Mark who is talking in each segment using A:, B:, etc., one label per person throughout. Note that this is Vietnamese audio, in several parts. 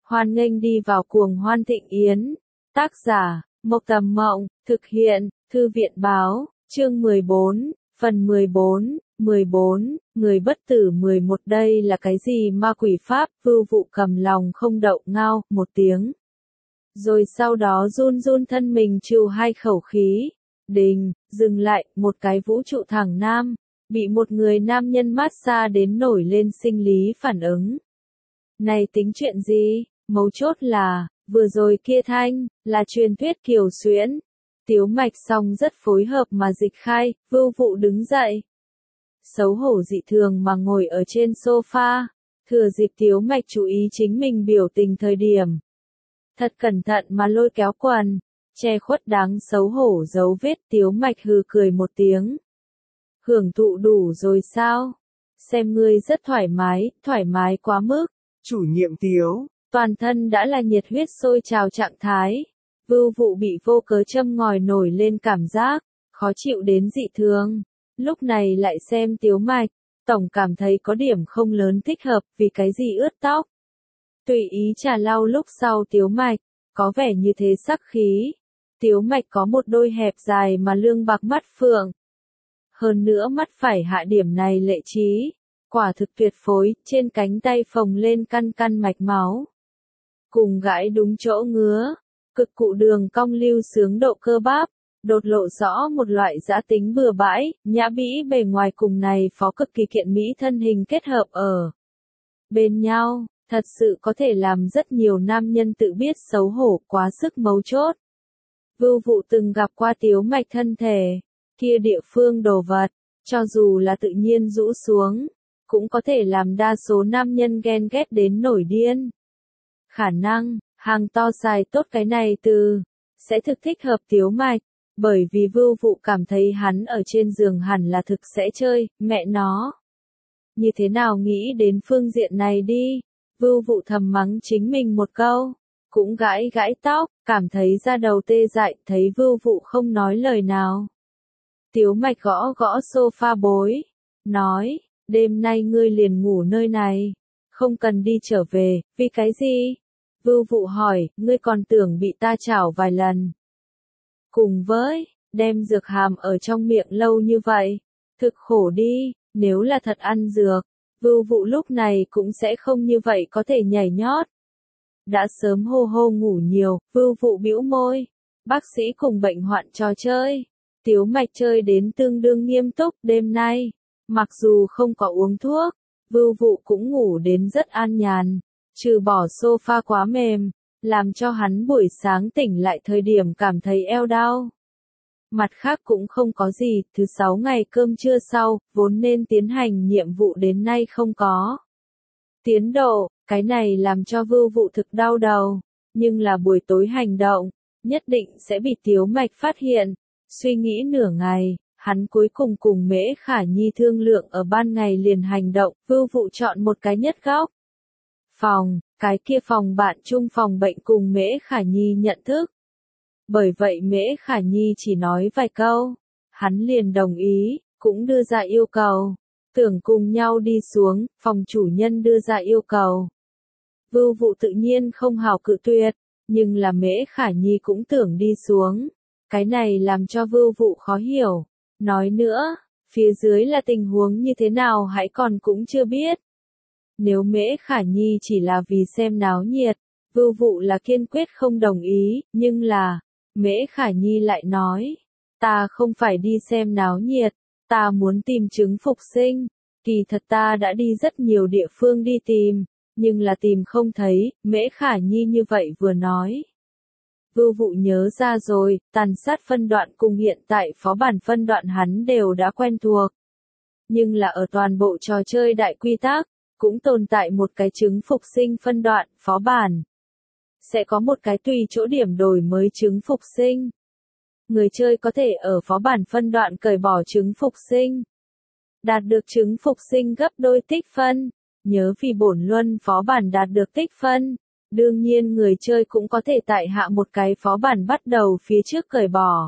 A: Hoan nghênh đi vào cuồng hoan thịnh yến. Tác giả, Mộc Tầm Mộng, thực hiện, Thư viện Báo, chương 14, phần 14, người bất tử 11. Đây là cái gì ma quỷ pháp? Vưu Vụ cầm lòng không đậu ngao một tiếng. Rồi sau đó run run thân mình trừ hai khẩu khí. Đình, dừng lại, một cái vũ trụ thẳng nam, bị một người nam nhân mát xa đến nổi lên sinh lý phản ứng. Này tính chuyện gì? Mấu chốt là, vừa rồi kia thanh, là truyền thuyết Kiều Xuyễn. Tiếu Mạch xong rất phối hợp mà dịch khai, Vưu Vụ đứng dậy. Xấu hổ dị thường mà ngồi ở trên sofa, thừa dịp Tiếu Mạch chú ý chính mình biểu tình thời điểm. Thật cẩn thận mà lôi kéo quần, che khuất đáng xấu hổ dấu vết. Tiếu Mạch hừ cười một tiếng. Hưởng thụ đủ rồi sao? Xem ngươi rất thoải mái quá mức.
B: Chủ nhiệm Tiếu.
A: Toàn thân đã là nhiệt huyết sôi trào trạng thái. Vưu Vụ bị vô cớ châm ngòi nổi lên cảm giác, khó chịu đến dị thường. Lúc này lại xem Tiếu Mạch, tổng cảm thấy có điểm không lớn thích hợp, vì cái gì ướt tóc. Tùy ý trà lau lúc sau Tiếu Mạch, có vẻ như thế sắc khí. Tiếu Mạch có một đôi hẹp dài mà lương bạc mắt phượng. Hơn nữa mắt phải hạ điểm này lệ trí, quả thực tuyệt phối, trên cánh tay phồng lên căn mạch máu. Cùng gãi đúng chỗ ngứa, cực cụ đường cong lưu sướng độ cơ bắp, đột lộ rõ một loại dã tính bừa bãi, nhã bĩ bề ngoài cùng này phó cực kỳ kiện mỹ thân hình kết hợp ở bên nhau, thật sự có thể làm rất nhiều nam nhân tự biết xấu hổ quá sức mấu chốt. Vưu Vụ từng gặp qua Tiếu Mạch thân thể, kia địa phương đồ vật, cho dù là tự nhiên rũ xuống, cũng có thể làm đa số nam nhân ghen ghét đến nổi điên. Khả năng, hàng to xài tốt cái này từ, sẽ thực thích hợp Tiếu Mạch, bởi vì Vưu Vụ cảm thấy hắn ở trên giường hẳn là thực sẽ chơi, mẹ nó. Như thế nào nghĩ đến phương diện này đi, Vưu Vụ thầm mắng chính mình một câu, cũng gãi tóc, cảm thấy da đầu tê dại, thấy Vưu Vụ không nói lời nào. Tiếu Mạch gõ sofa bối, nói, đêm nay ngươi liền ngủ nơi này, không cần đi trở về, vì cái gì? Vưu Vụ hỏi, ngươi còn tưởng bị ta chảo vài lần. Cùng với, đem dược hàm ở trong miệng lâu như vậy, thực khổ đi, nếu là thật ăn dược, Vưu Vụ lúc này cũng sẽ không như vậy có thể nhảy nhót. Đã sớm hô ngủ nhiều, Vưu Vụ bĩu môi, bác sĩ cùng bệnh hoạn trò chơi. Tiếu Mạch chơi đến tương đương nghiêm túc. Đêm nay, mặc dù không có uống thuốc, Vưu Vụ cũng ngủ đến rất an nhàn, trừ bỏ sofa quá mềm, làm cho hắn buổi sáng tỉnh lại thời điểm cảm thấy eo đau. Mặt khác cũng không có gì, thứ 6 ngày cơm trưa sau, vốn nên tiến hành nhiệm vụ đến nay không có tiến độ, cái này làm cho Vưu Vụ thực đau đầu, nhưng là buổi tối hành động, nhất định sẽ bị Tiếu Mạch phát hiện. Suy nghĩ nửa ngày, hắn cuối cùng cùng Mễ Khả Nhi thương lượng ở ban ngày liền hành động. Vưu Vụ chọn một cái nhất góc phòng, cái kia phòng bạn chung phòng bệnh cùng Mễ Khả Nhi nhận thức. Bởi vậy Mễ Khả Nhi chỉ nói vài câu, hắn liền đồng ý, cũng đưa ra yêu cầu, tưởng cùng nhau đi xuống. Phòng chủ nhân đưa ra yêu cầu, Vưu Vụ tự nhiên không hào cự tuyệt, nhưng là Mễ Khả Nhi cũng tưởng đi xuống. Cái này làm cho Vưu Vụ khó hiểu. Nói nữa, phía dưới là tình huống như thế nào hãy còn cũng chưa biết. Nếu Mễ Khả Nhi chỉ là vì xem náo nhiệt, Vưu Vụ là kiên quyết không đồng ý, nhưng là, Mễ Khả Nhi lại nói, ta không phải đi xem náo nhiệt, ta muốn tìm trứng phục sinh. Kỳ thật ta đã đi rất nhiều địa phương đi tìm, nhưng là tìm không thấy. Mễ Khả Nhi như vậy vừa nói. Vưu Vụ nhớ ra rồi, tàn sát phân đoạn cùng hiện tại phó bản phân đoạn hắn đều đã quen thuộc. Nhưng là ở toàn bộ trò chơi đại quy tắc, cũng tồn tại một cái trứng phục sinh phân đoạn, phó bản. Sẽ có một cái tùy chỗ điểm đổi mới trứng phục sinh. Người chơi có thể ở phó bản phân đoạn cởi bỏ trứng phục sinh. Đạt được trứng phục sinh gấp đôi tích phân. Nhớ vì bổn luân phó bản đạt được tích phân. Đương nhiên người chơi cũng có thể tại hạ một cái phó bản bắt đầu phía trước cởi bỏ.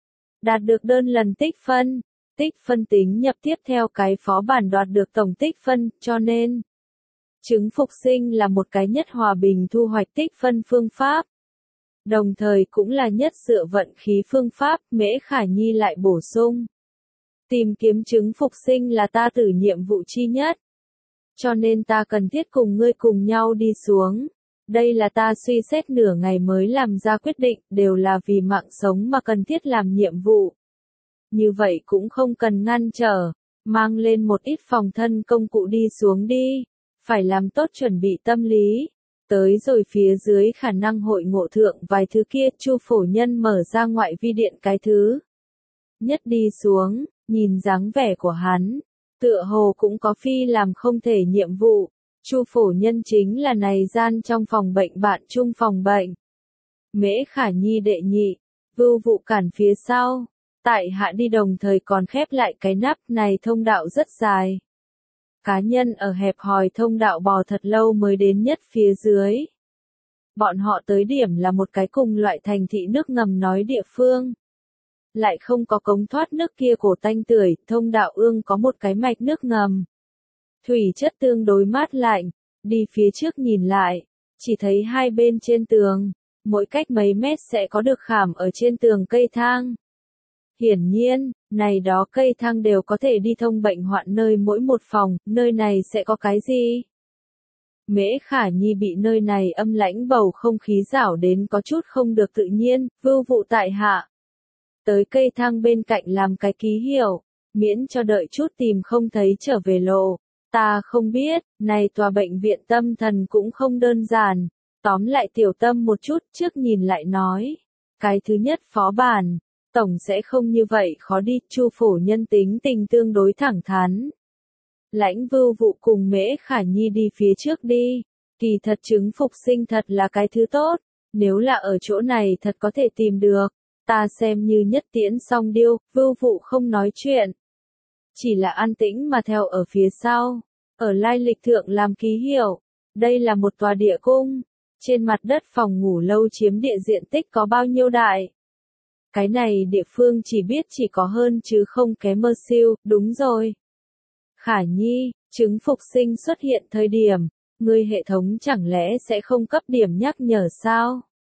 A: Đạt được đơn lần tích phân tính nhập tiếp theo cái phó bản đoạt được tổng tích phân, cho nên Trứng phục sinh là một cái nhất hòa bình thu hoạch tích phân phương pháp. Đồng thời cũng là nhất dựa vận khí phương pháp, Mễ Khả Nhi lại bổ sung. Tìm kiếm trứng phục sinh là ta tử nhiệm vụ chi nhất. Cho nên ta cần thiết cùng ngươi cùng nhau đi xuống. Đây là ta suy xét nửa ngày mới làm ra quyết định, đều là vì mạng sống mà cần thiết làm nhiệm vụ. Như vậy cũng không cần ngăn trở, mang lên một ít phòng thân công cụ đi xuống đi, phải làm tốt chuẩn bị tâm lý. Tới rồi phía dưới khả năng hội ngộ thượng vài thứ kia, Chu phổ nhân mở ra ngoại vi điện cái thứ nhất đi xuống, nhìn dáng vẻ của hắn, tựa hồ cũng có phi làm không thể nhiệm vụ. Chu phổ nhân chính là này gian trong phòng bệnh bạn chung phòng bệnh. Mễ Khả Nhi đệ nhị, Vưu Vụ cản phía sau, tại hạ đi đồng thời còn khép lại cái nắp này, thông đạo rất dài. Cá nhân ở hẹp hòi thông đạo bò thật lâu mới đến nhất phía dưới. Bọn họ tới điểm là một cái cùng loại thành thị nước ngầm nói địa phương. Lại không có cống thoát nước kia cổ tanh tưởi, thông đạo ương có một cái mạch nước ngầm. Thủy chất tương đối mát lạnh, đi phía trước nhìn lại, chỉ thấy hai bên trên tường, mỗi cách mấy mét sẽ có được khảm ở trên tường cây thang. Hiển nhiên, này đó cây thang đều có thể đi thông bệnh hoạn nơi mỗi một phòng, nơi này sẽ có cái gì? Mễ Khả Nhi bị nơi này âm lãnh bầu không khí rảo đến có chút không được tự nhiên, Vưu Vụ tại hạ. Tới cây thang bên cạnh làm cái ký hiệu, miễn cho đợi chút tìm không thấy trở về lộ. Ta không biết, này tòa bệnh viện tâm thần cũng không đơn giản. Tóm lại tiểu tâm một chút trước nhìn lại nói. Cái thứ nhất phó bản, tổng sẽ không như vậy khó đi, Chu phổ nhân tính tình tương đối thẳng thắn. Lãnh Vưu Vụ cùng Mễ Khả Nhi đi phía trước đi. Kỳ thật trứng phục sinh thật là cái thứ tốt, nếu là ở chỗ này thật có thể tìm được. Ta xem như nhất tiễn song điêu, Vưu Vụ không nói chuyện. Chỉ là an tĩnh mà theo ở phía sau, ở lai lịch thượng làm ký hiệu. Đây là một tòa địa cung, trên mặt đất phòng ngủ lâu chiếm địa diện tích có bao nhiêu đại. Cái này địa phương chỉ biết chỉ có hơn chứ không kém mơ siêu, đúng rồi. Khả Nhi, trứng phục sinh xuất hiện thời điểm, ngươi hệ thống chẳng lẽ sẽ không cấp điểm nhắc nhở sao?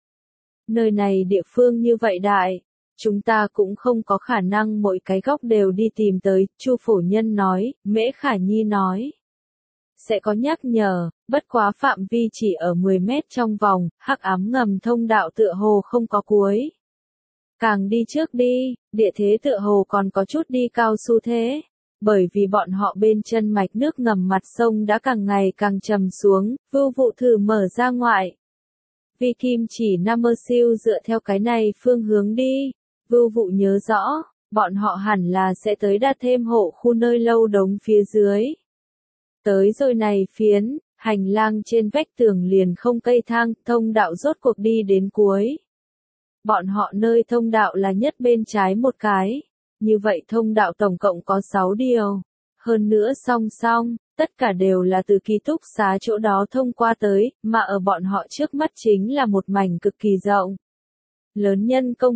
A: Nơi này địa phương như vậy đại, chúng ta cũng không có khả năng mỗi cái góc đều đi tìm tới, Chu phổ nhân nói, Mễ Khả Nhi nói. Sẽ có nhắc nhở, bất quá phạm vi chỉ ở 10 mét trong vòng, hắc ám ngầm thông đạo tựa hồ không có cuối. Càng đi trước đi, địa thế tựa hồ còn có chút đi cao xu thế, bởi vì bọn họ bên chân mạch nước ngầm mặt sông đã càng ngày càng trầm xuống, Vưu Vụ thử mở ra ngoại. Vi kim chỉ nam mơ siêu dựa theo cái này phương hướng đi, Vưu Vụ nhớ rõ, bọn họ hẳn là sẽ tới đa thêm hộ khu nơi lâu đống phía dưới. Tới rồi này phiến, hành lang trên vách tường liền không cây thang, thông đạo rốt cuộc đi đến cuối. Bọn họ nơi thông đạo là nhất bên trái một cái, như vậy thông đạo tổng cộng có 6 điều. Hơn nữa song song, tất cả đều là từ ký túc xá chỗ đó thông qua tới, mà ở bọn họ trước mắt chính là một mảnh cực kỳ rộng. Lớn nhân công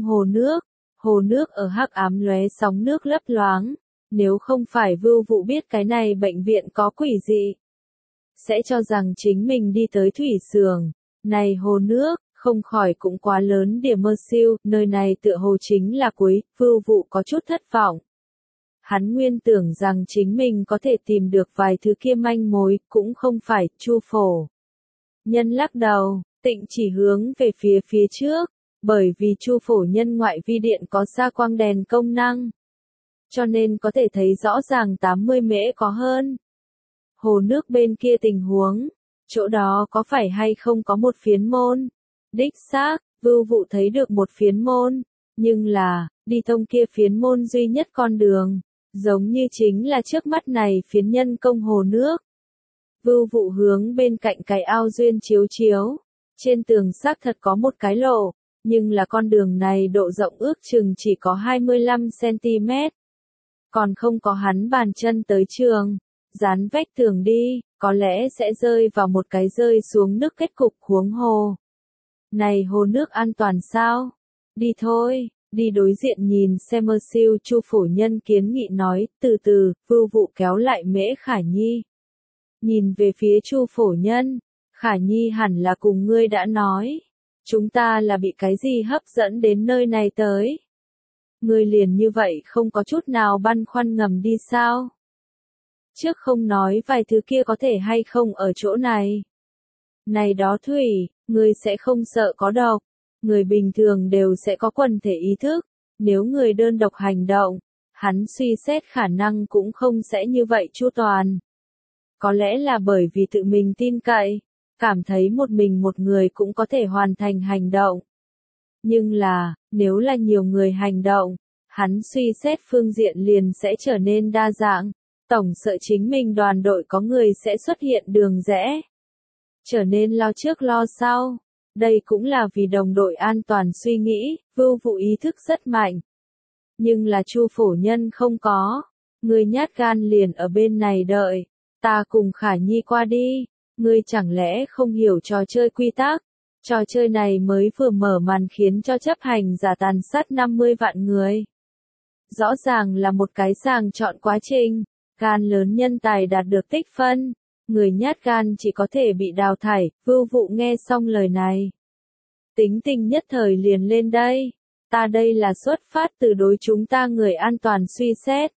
A: hồ nước ở hắc ám lóe sóng nước lấp loáng. Nếu không phải Vưu Vụ biết cái này bệnh viện có quỷ dị, sẽ cho rằng chính mình đi tới thủy xưởng. Này hồ nước, không khỏi cũng quá lớn điểm mơ siêu, nơi này tựa hồ chính là cuối, Vưu Vụ có chút thất vọng. Hắn nguyên tưởng rằng chính mình có thể tìm được vài thứ kia manh mối, cũng không phải, Chu phổ nhân lắc đầu, tịnh chỉ hướng về phía trước, bởi vì Chu phổ nhân ngoại vi điện có xa quang đèn công năng. Cho nên có thể thấy rõ ràng 80 mễ có hơn. Hồ nước bên kia tình huống, chỗ đó có phải hay không có một phiến môn? Đích xác, Vưu Vụ thấy được một phiến môn, nhưng là, đi thông kia phiến môn duy nhất con đường, giống như chính là trước mắt này phiến nhân công hồ nước. Vưu Vụ hướng bên cạnh cái ao duyên chiếu, trên tường xác thật có một cái lỗ, nhưng là con đường này độ rộng ước chừng chỉ có 25 cm. Còn không có hắn bàn chân tới trường, dán vách tường đi, có lẽ sẽ rơi vào một cái rơi xuống nước kết cục huống hồ. Này hồ nước an toàn sao? Đi thôi, đi đối diện nhìn xem mơ siêu, Chu phổ nhân kiến nghị nói, từ từ, Vưu Vụ kéo lại Mễ Khả Nhi. Nhìn về phía Chu Phổ Nhân, Khả Nhi hẳn là cùng ngươi đã nói. Chúng ta là bị cái gì hấp dẫn đến nơi này tới? Ngươi liền như vậy không có chút nào băn khoăn ngầm đi sao? Trước không nói vài thứ kia có thể hay không ở chỗ này. Này đó thủy, ngươi sẽ không sợ có độc. Người bình thường đều sẽ có quần thể ý thức. Nếu người đơn độc hành động, hắn suy xét khả năng cũng không sẽ như vậy chu toàn. Có lẽ là bởi vì tự mình tin cậy, cảm thấy một mình một người cũng có thể hoàn thành hành động. Nhưng là, nếu là nhiều người hành động, hắn suy xét phương diện liền sẽ trở nên đa dạng. Tổng sợ chính mình đoàn đội có người sẽ xuất hiện đường rẽ. Trở nên lo trước lo sau. Đây cũng là vì đồng đội an toàn suy nghĩ, Vưu Vụ ý thức rất mạnh. Nhưng là Chu Phổ Nhân không có. Ngươi nhát gan liền ở bên này đợi. Ta cùng Khả Nhi qua đi. Ngươi chẳng lẽ không hiểu trò chơi quy tắc? Trò chơi này mới vừa mở màn khiến cho chấp hành giả tàn sát 50 vạn người. Rõ ràng là một cái sàng chọn quá trình. Gan lớn nhân tài đạt được tích phân. Người nhát gan chỉ có thể bị đào thải. Vưu Vụ nghe xong lời này. Tính tình nhất thời liền lên đây. Ta đây là xuất phát từ đối chúng ta người an toàn suy xét.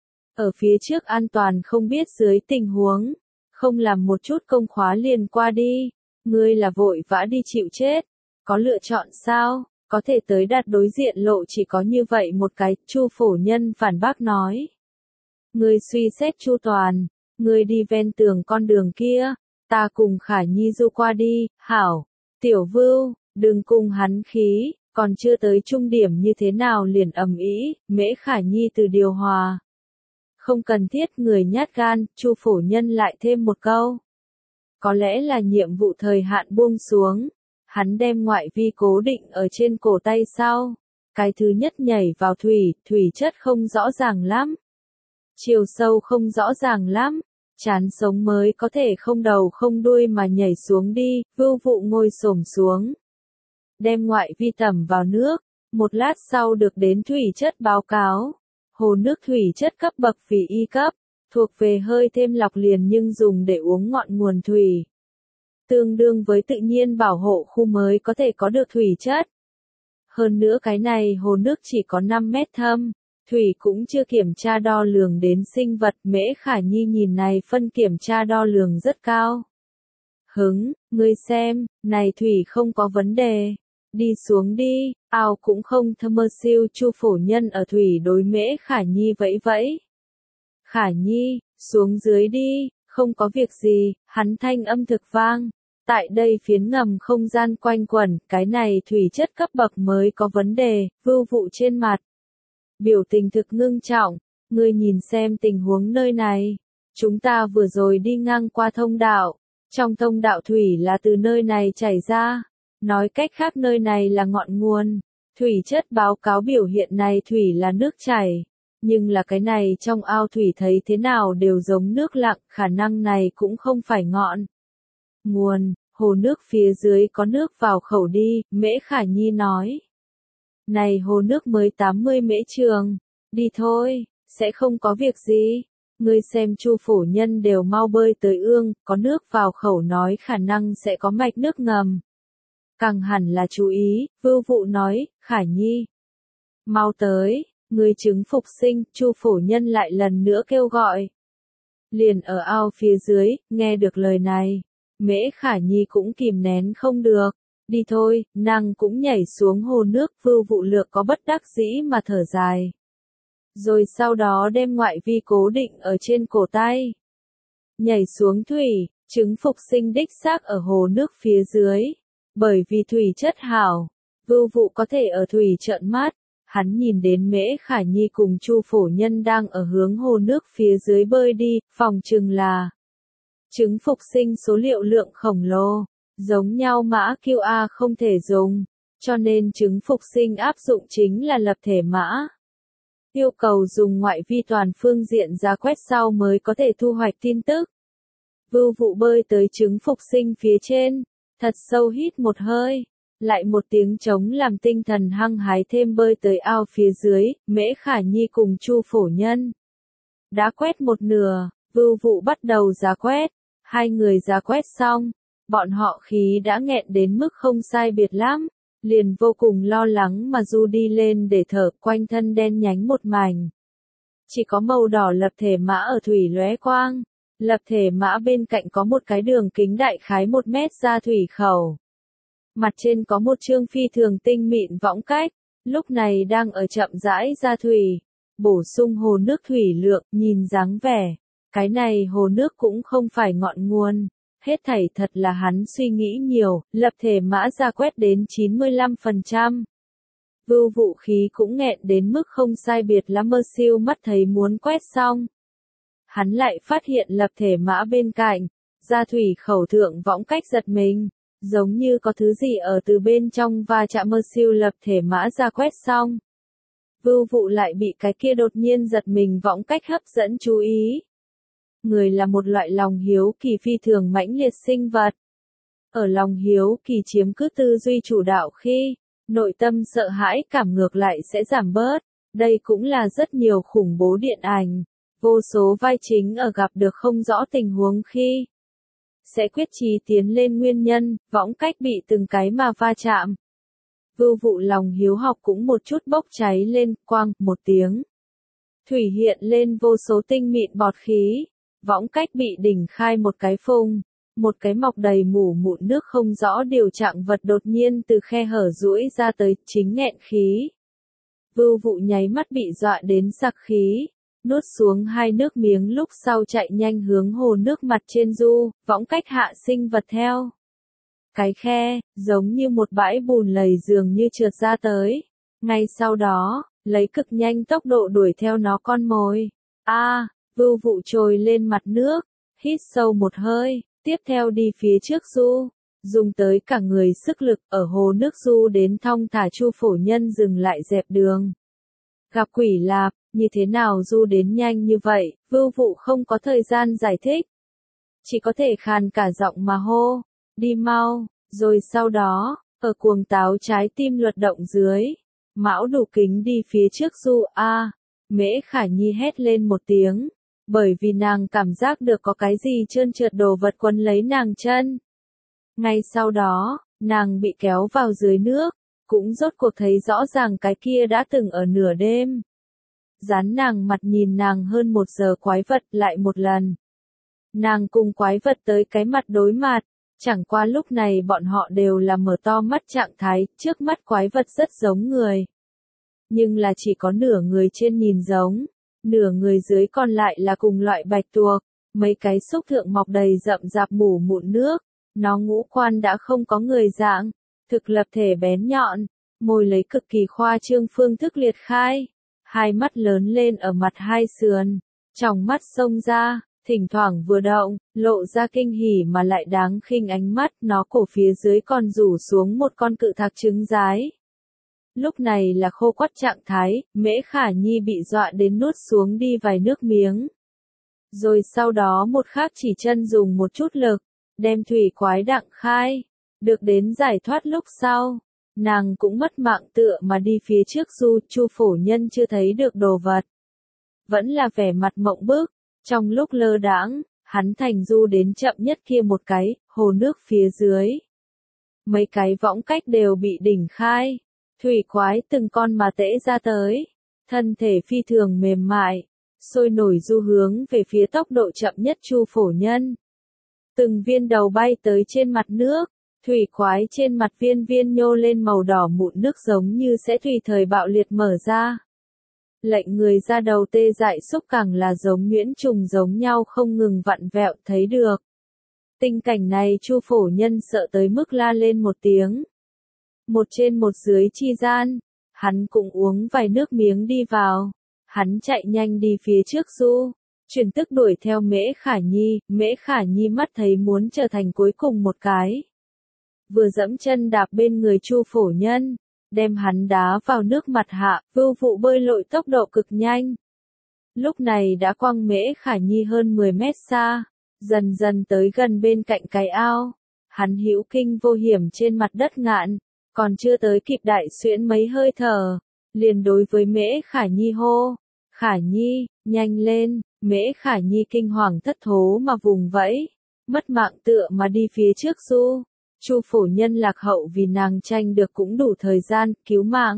A: Ở phía trước an toàn không biết dưới tình huống. Không làm một chút công khóa liền qua đi. Ngươi là vội vã đi chịu chết. Có lựa chọn sao? Có thể tới đạt đối diện lộ chỉ có như vậy một cái. Chu Phổ Nhân phản bác nói. Ngươi suy xét chu toàn. Ngươi đi ven tường con đường kia. Ta cùng Khả Nhi du qua đi. Hảo. Tiểu Vưu, đừng cùng hắn khí. Còn chưa tới trung điểm như thế nào liền ầm ĩ. Mễ Khả Nhi từ điều hòa. Không cần thiết người nhát gan. Chu Phổ Nhân lại thêm một câu. Có lẽ là nhiệm vụ thời hạn buông xuống. Hắn đem ngoại vi cố định ở trên cổ tay sau. Cái thứ nhất nhảy vào thủy, thủy chất không rõ ràng lắm. Chiều sâu không rõ ràng lắm. Chán sống mới có thể không đầu không đuôi mà nhảy xuống đi. Vưu Vụ ngồi xổm xuống. Đem ngoại vi tẩm vào nước. Một lát sau được đến thủy chất báo cáo. Hồ nước thủy chất cấp bậc vì Y cấp. Thuộc về hơi thêm lọc liền nhưng dùng để uống ngọn nguồn thủy. Tương đương với tự nhiên bảo hộ khu mới có thể có được thủy chất. Hơn nữa cái này hồ nước chỉ có 5 mét thâm. Thủy cũng chưa kiểm tra đo lường đến sinh vật. Mễ Khả Nhi nhìn này phân kiểm tra đo lường rất cao. Hứng, ngươi xem, này thủy không có vấn đề. Đi xuống đi, ao cũng không thâm mơ siêu. Chu Phổ Nhân ở thủy đối Mễ Khả Nhi vẫy vẫy. Khả Nhi, xuống dưới đi, không có việc gì, hắn thanh âm thực vang. Tại đây phiến ngầm không gian quanh quẩn, cái này thủy chất cấp bậc mới có vấn đề. Vưu Vụ trên mặt. Biểu tình thực ngưng trọng, ngươi nhìn xem tình huống nơi này. Chúng ta vừa rồi đi ngang qua thông đạo. Trong thông đạo thủy là từ nơi này chảy ra. Nói cách khác nơi này là ngọn nguồn. Thủy chất báo cáo biểu hiện này thủy là nước chảy. Nhưng là cái này trong ao thủy thấy thế nào đều giống nước lặng, khả năng này cũng không phải ngọn nguồn. Hồ nước phía dưới có nước vào khẩu đi, Mễ Khả Nhi nói. Này hồ nước mới 80 mễ trường. Đi thôi, sẽ không có việc gì. Ngươi xem Chu Phổ Nhân đều mau bơi tới ương, có nước vào khẩu nói khả năng sẽ có mạch nước ngầm. Càng hẳn là chú ý, Vưu Vụ nói, Khả Nhi. Mau tới, ngươi chứng phục sinh, Chu Phổ Nhân lại lần nữa kêu gọi. Liền ở ao phía dưới, nghe được lời này. Mễ Khả Nhi cũng kìm nén không được. Đi thôi, nàng cũng nhảy xuống hồ nước. Vưu Vụ lược có bất đắc dĩ mà thở dài. Rồi sau đó đem ngoại vi cố định ở trên cổ tay. Nhảy xuống thủy, chứng phục sinh đích xác ở hồ nước phía dưới. Bởi vì thủy chất hảo, Vưu Vụ có thể ở thủy trợn mắt. Hắn nhìn đến Mễ Khả Nhi cùng Chu Phổ Nhân đang ở hướng hồ nước phía dưới bơi đi, phòng chừng là chứng phục sinh số liệu lượng khổng lồ, giống nhau mã QA không thể dùng, cho nên chứng phục sinh áp dụng chính là lập thể mã. Yêu cầu dùng ngoại vi toàn phương diện ra quét sau mới có thể thu hoạch tin tức. Vưu Vụ bơi tới chứng phục sinh phía trên, thật sâu hít một hơi, lại một tiếng trống làm tinh thần hăng hái thêm bơi tới ao phía dưới. Mễ Khả Nhi cùng Chu Phổ Nhân đã quét một nửa, Vưu Vụ bắt đầu ra quét. Hai người ra quét xong, bọn họ khí đã nghẹn đến mức không sai biệt lắm, liền vô cùng lo lắng mà du đi lên để thở, quanh thân đen nhánh một mảnh. Chỉ có màu đỏ lập thể mã ở thủy lóe quang, lập thể mã bên cạnh có một cái đường kính đại khái 1 mét ra thủy khẩu. Mặt trên có một chương phi thường tinh mịn võng cách, lúc này đang ở chậm rãi ra thủy, bổ sung hồ nước thủy lượng, nhìn dáng vẻ. Cái này hồ nước cũng không phải ngọn nguồn, hết thảy thật là hắn suy nghĩ nhiều, lập thể mã ra quét đến 95%. Vưu vũ khí cũng nghẹn đến mức không sai biệt lắm, mơ siêu mắt thấy muốn quét xong. Hắn lại phát hiện lập thể mã bên cạnh, ra thủy khẩu thượng võng cách giật mình, giống như có thứ gì ở từ bên trong va chạm, mơ siêu lập thể mã ra quét xong. Vưu vũ lại bị cái kia đột nhiên giật mình võng cách hấp dẫn chú ý. Người là một loại lòng hiếu kỳ phi thường mãnh liệt sinh vật. Ở lòng hiếu kỳ chiếm cứ tư duy chủ đạo khi, nội tâm sợ hãi cảm ngược lại sẽ giảm bớt. Đây cũng là rất nhiều khủng bố điện ảnh. Vô số vai chính ở gặp được không rõ tình huống khi sẽ quyết chí tiến lên nguyên nhân, võng cách bị từng cái mà va chạm. Vưu vũ lòng hiếu học cũng một chút bốc cháy lên, quang, một tiếng. Thủy hiện lên vô số tinh mịn bọt khí. Võng cách bị đỉnh khai một cái phùng, một cái mọc đầy mủ mụn nước không rõ điều trạng vật đột nhiên từ khe hở duỗi ra tới, chính nghẹn khí. Vưu vũ nháy mắt bị dọa đến sặc khí, nuốt xuống 2 nước miếng lúc sau chạy nhanh hướng hồ nước mặt trên du, võng cách hạ sinh vật theo. Cái khe, giống như một bãi bùn lầy dường như trượt ra tới. Ngay sau đó, lấy cực nhanh tốc độ đuổi theo nó con mồi. Vưu vũ trồi lên mặt nước, hít sâu một hơi, tiếp theo đi phía trước du, dùng tới cả người sức lực ở hồ nước du đến thong thả. Chu phổ nhân dừng lại dẹp đường. Gặp quỷ lạp, như thế nào du đến nhanh như vậy, Vưu vũ không có thời gian giải thích. Chỉ có thể khàn cả giọng mà hô, đi mau, rồi sau đó, ở cuồng táo trái tim luật động dưới, mão đủ kính đi phía trước du. Mễ Khả Nhi hét lên một tiếng. Bởi vì nàng cảm giác được có cái gì trơn trượt đồ vật quấn lấy nàng chân. Ngay sau đó, nàng bị kéo vào dưới nước, cũng rốt cuộc thấy rõ ràng cái kia đã từng ở nửa đêm. Dán nàng mặt nhìn nàng hơn 1 giờ quái vật lại một lần. Nàng cùng quái vật tới cái mặt đối mặt, chẳng qua lúc này bọn họ đều là mở to mắt trạng thái, trước mắt quái vật rất giống người. Nhưng là chỉ có nửa người trên nhìn giống. Nửa người dưới còn lại là cùng loại bạch tuộc, mấy cái xúc thượng mọc đầy rậm rạp mủ mụn nước, nó ngũ quan đã không có người dạng, thực lập thể bén nhọn, môi lấy cực kỳ khoa trương phương thức liệt khai, 2 mắt lớn lên ở mặt 2 sườn, tròng mắt xông ra, thỉnh thoảng vừa động, lộ ra kinh hỉ mà lại đáng khinh ánh mắt, nó cổ phía dưới còn rủ xuống một con cự thạc trứng rái. Lúc này là khô quắt trạng thái, Mễ Khả Nhi bị dọa đến nuốt xuống đi vài nước miếng. Rồi sau đó một khắc chỉ chân dùng một chút lực, đem thủy quái đặng khai, được đến giải thoát lúc sau. Nàng cũng mất mạng tựa mà đi phía trước du, Chu phổ nhân chưa thấy được đồ vật. Vẫn là vẻ mặt mộng bức, trong lúc lơ đãng, hắn thành du đến chậm nhất kia một cái, hồ nước phía dưới. Mấy cái võng cách đều bị đỉnh khai. Thủy quái từng con mà tễ ra tới, thân thể phi thường mềm mại, sôi nổi du hướng về phía tốc độ chậm nhất Chu phổ nhân. Từng viên đầu bay tới trên mặt nước, thủy quái trên mặt viên viên nhô lên màu đỏ mụn nước giống như sẽ tùy thời bạo liệt mở ra. Lệnh người ra đầu tê dại xúc càng là giống nhuyễn trùng giống nhau không ngừng vặn vẹo thấy được. Tình cảnh này Chu phổ nhân sợ tới mức la lên một tiếng. Một trên một dưới chi gian, hắn cũng uống vài nước miếng đi vào. Hắn chạy nhanh đi phía trước du, chuyển tức đuổi theo Mễ Khả Nhi mắt thấy muốn trở thành cuối cùng một cái. Vừa dẫm chân đạp bên người Chu phổ nhân, đem hắn đá vào nước mặt hạ, Vưu vũ bơi lội tốc độ cực nhanh. Lúc này đã quăng Mễ Khả Nhi hơn 10 mét xa, dần dần tới gần bên cạnh cái ao. Hắn hữu kinh vô hiểm trên mặt đất ngạn. Còn chưa tới kịp đại xuyễn mấy hơi thở, liền đối với Mễ Khả Nhi hô, Khả Nhi, nhanh lên, Mễ Khả Nhi kinh hoàng thất thố mà vùng vẫy, mất mạng tựa mà đi phía trước du. Chu phổ nhân lạc hậu vì nàng tranh được cũng đủ thời gian cứu mạng.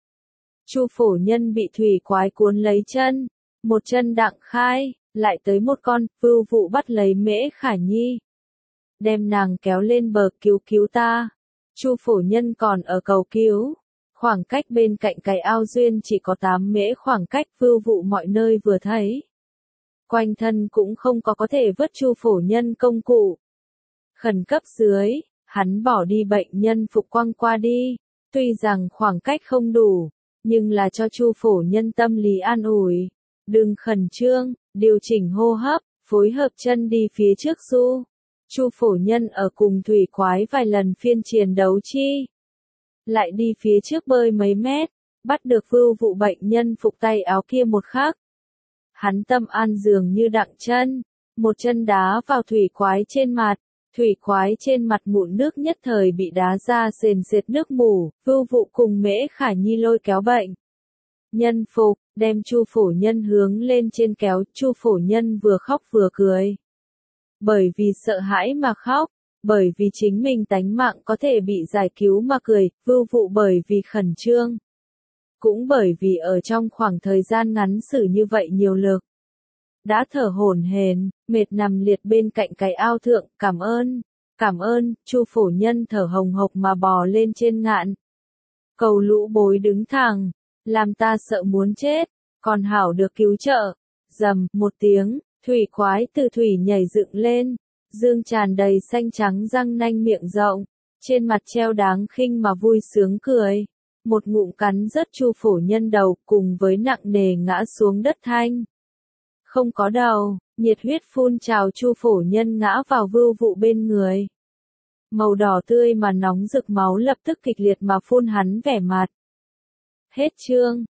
A: Chu phổ nhân bị thủy quái cuốn lấy chân, một chân đặng khai, lại tới một con, Vưu Vụ bắt lấy Mễ Khả Nhi, đem nàng kéo lên bờ, cứu ta. Chu phổ nhân còn ở cầu cứu, khoảng cách bên cạnh cái ao duyên chỉ có 8 mễ khoảng cách, Vưu Vụ mọi nơi vừa thấy. Quanh thân cũng không có thể vớt Chu phổ nhân công cụ. Khẩn cấp dưới, hắn bỏ đi bệnh nhân phục quăng qua đi, tuy rằng khoảng cách không đủ, nhưng là cho Chu phổ nhân tâm lý an ủi. Đừng khẩn trương, điều chỉnh hô hấp, phối hợp chân đi phía trước du. Chu phổ nhân ở cùng thủy quái vài lần phiên chiến đấu chi. Lại đi phía trước bơi mấy mét, bắt được Vưu Vụ bệnh nhân phục tay áo kia một khắc. Hắn tâm an dường như đặng chân, một chân đá vào thủy quái trên mặt. Thủy quái trên mặt mụn nước nhất thời bị đá ra sền sệt nước mù, Vưu Vụ cùng Mễ Khả Nhi lôi kéo bệnh nhân phục, đem Chu phổ nhân hướng lên trên kéo, Chu phổ nhân vừa khóc vừa cười. Bởi vì sợ hãi mà khóc, bởi vì chính mình tánh mạng có thể bị giải cứu mà cười, Vưu Vụ bởi vì khẩn trương. Cũng bởi vì ở trong khoảng thời gian ngắn xử như vậy nhiều lực. Đã thở hổn hển, mệt nằm liệt bên cạnh cái ao thượng, cảm ơn, Chu phổ nhân thở hồng hộc mà bò lên trên ngạn. Cầu lũ bối đứng thẳng, làm ta sợ muốn chết, còn hảo được cứu trợ. Rầm, một tiếng, thủy quái từ thủy nhảy dựng lên, dương tràn đầy xanh trắng răng nanh miệng rộng, trên mặt treo đáng khinh mà vui sướng cười. Một ngụm cắn rớt Chu phổ nhân đầu cùng với nặng nề ngã xuống đất thanh. Không có đầu, nhiệt huyết phun trào, Chu phổ nhân ngã vào Vưu Vụ bên người. Màu đỏ tươi mà nóng rực máu lập tức kịch liệt mà phun hắn vẻ mặt. Hết chương.